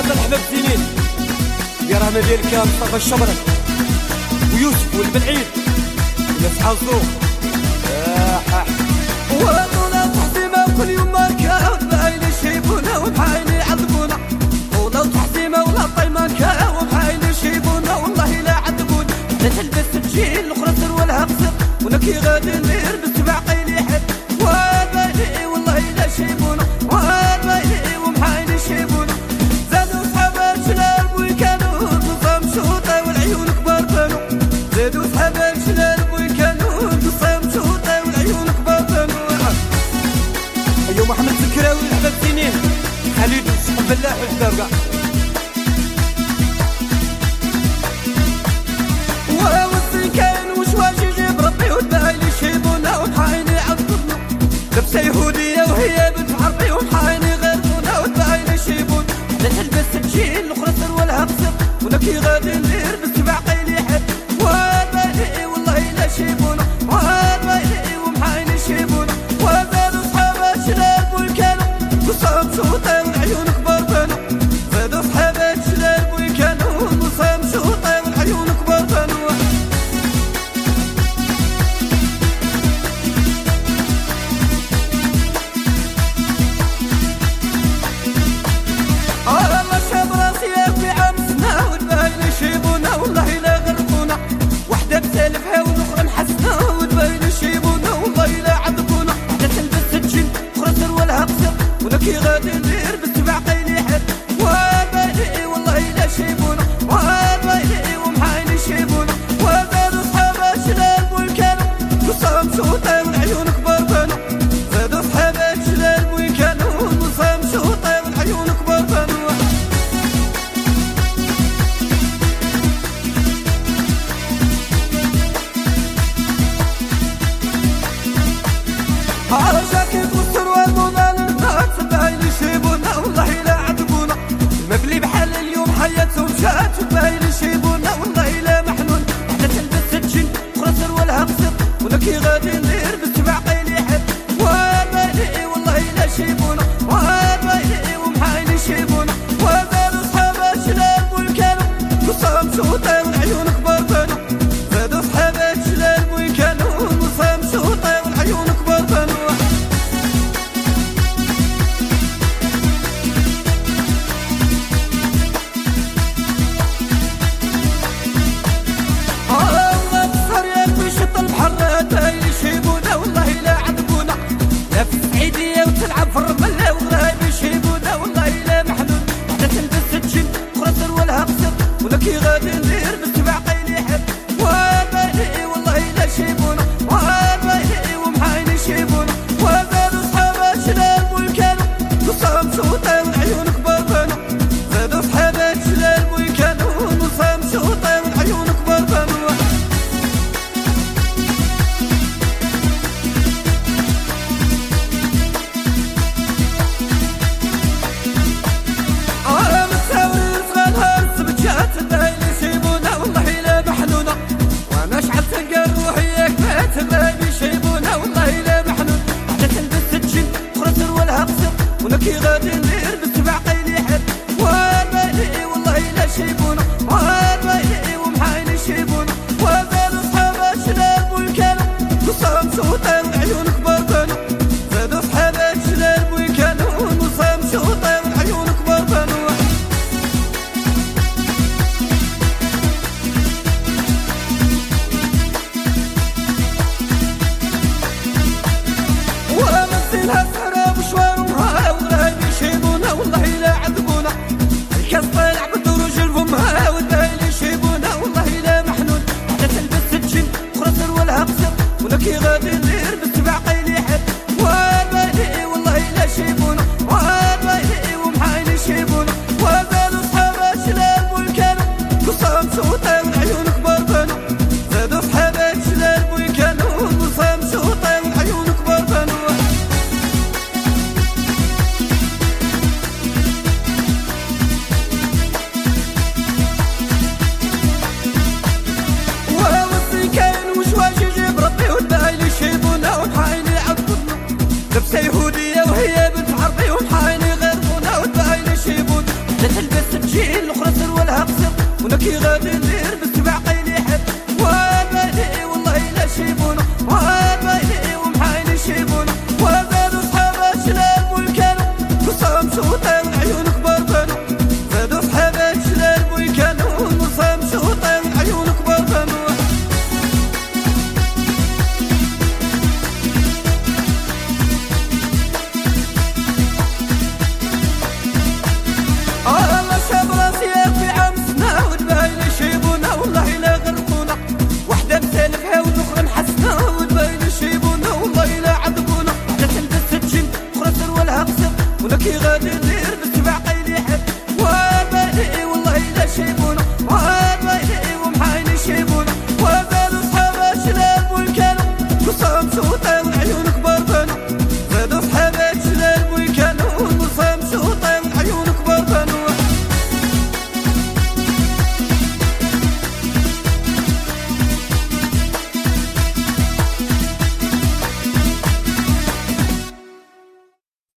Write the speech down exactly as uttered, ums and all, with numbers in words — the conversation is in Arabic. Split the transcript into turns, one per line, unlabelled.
احمد زينين اللي راه ما ديال كان مصطفى الشبرك ويوسف والبنعيد وناس حظو اح
وطولا تحطيمة وكل يوم ما كان بعيني يشيبونا وبعيني يعذبونا. طولا تحطيمة ولا طيمة كان وبعيني يشيبونا والله لا عذبونا. لا تلبس تجي الاخرى سروالها قصر ونكي غادي ندير بالتبع قيلي حد وبايلي والله لا شيبونا وبايلي وبعيني يشيبونا. زادوا صحابات شلال بوي كانوا بصام شوطة والعيون كبار بانوا. زادوا صحابات شلال بوي كانوا بصام شوطة والعيون كبار بانوا.
ايوا محمد الكراوي احمد زينين خالد وصحب بالله والحباب كاع
ووصي كان وش واش يجيب ربي والبايلي يشيبونا وبعيني يعذبونا. لبسة يهودية وهي بنت عربي وبعيني يغربونا والبايلي يشيبونا. لا تلبس تجي الاخرى سروالها قصر ونكي غادي ندير بالتبع قيلي حد وبايلي والله لا شيبونا وبايلي وبعيني يشيبونا. وزادوا صحابات شلال بوي كانوا بصام شوطة والعيون كبار بانوا. زادوا صحابات شلال بوي كانوا بصام شوطة والعيون كبار بانوا. الله شاب راسي في عام سنة والبايلي يشيبونا والله لا غرقونا. وحدة بسالفها والاخرى محسنة والبايلي يشيبونا والله لا عذبونا. وحدة تلبس تجين اخرى سروالها قصر ونكي غادي ندير بالتبع قيلي حد وبايلي والله لا شيبونا وبايلي وبعيني يشيبونا. وزادوا صحابات شلال بوي كانوا بصام شوطة والعيون كبار بانوا. زادوا صحابات شلال بوي كانوا بصام شوطة والعيون كبار بانوا. على جاكيت والسروال موضان الناس البايلي يشيبونا والله لا عذبونا. المبلي بحال اليوم حياتهم جات البايلي يشيبونا والله لا محنون. وحدة تلبس تجين اخرى سروالها قصر ونكي غادي ندير بالتبع قيلي حد وبايلي والله لا شيبونا وبايلي وبعيني يشيبونا. وزادوا صحابات شلال بوي كانوا بصام شوطة والعيون كبار بانوا. زادوا صحابات شلال بوي كانوا بصام شوطة والعيون كبار بانوا. الله بصر يا في شط البحر البايلي يشيبونا والله لا عذبونا. لا في السعيدية وتلعب في الرملة والغايب يشيبونا والله لا محنون. وحدة تلبس تجين اخرى سروالها قصر ونكي غادي ندير بالتبع قيلي حد وبايلي والله لا شيبونا وبايلي وبعيني يشيبونا. وزادوا صحابات شلال بوي كانوا بصام شوطة والعيون كبار بانوا. زادوا صحابات شلال بوي كانوا بصام شوطة والعيون كبار بانوا. على مساوي صغار السبجات البايلي يشيبونا والله لا محنونة. وانا شعل تلقى روحي ياك بات البايلي يشيبونا والله لا محنون. وحدة تلبس تجين اخرى سروالها قصر ونكي غادي ندير بالتبع قيلي حد وبايلي والله لا شيبونا وبايلي وبعيني يشيبونا. وزادوا صحابات شلال بوي كانوا بصام شوطة والعيون كبار بانوا. زادوا صحابات شلال بوي كانوا بصام شوطة والعيون كبار بانوا. ومثلها سهرة بشوارها والغايب يشيبونا والله لا عذبونا. الكاس طالع بالدروج لفمها والبايلي يشيبونا والله لا محنون. وحدة تلبس تجين اخرى سروالها قصر ونكي غادي ندير بالتبع قيلي حد وبايلي والله لا شيبونا وبايلي الله شاب راسي في عمسنا والباين يشيبونا والله لا غرقونا وحده مسالفها والاخرى نحسنا والباين يشيبونا والله لا عذبونا وحده تلبس الجن اخرى سروالها قصر ولكي غادي ندير بالتبع قيل يحب والباين والله لا شيبونا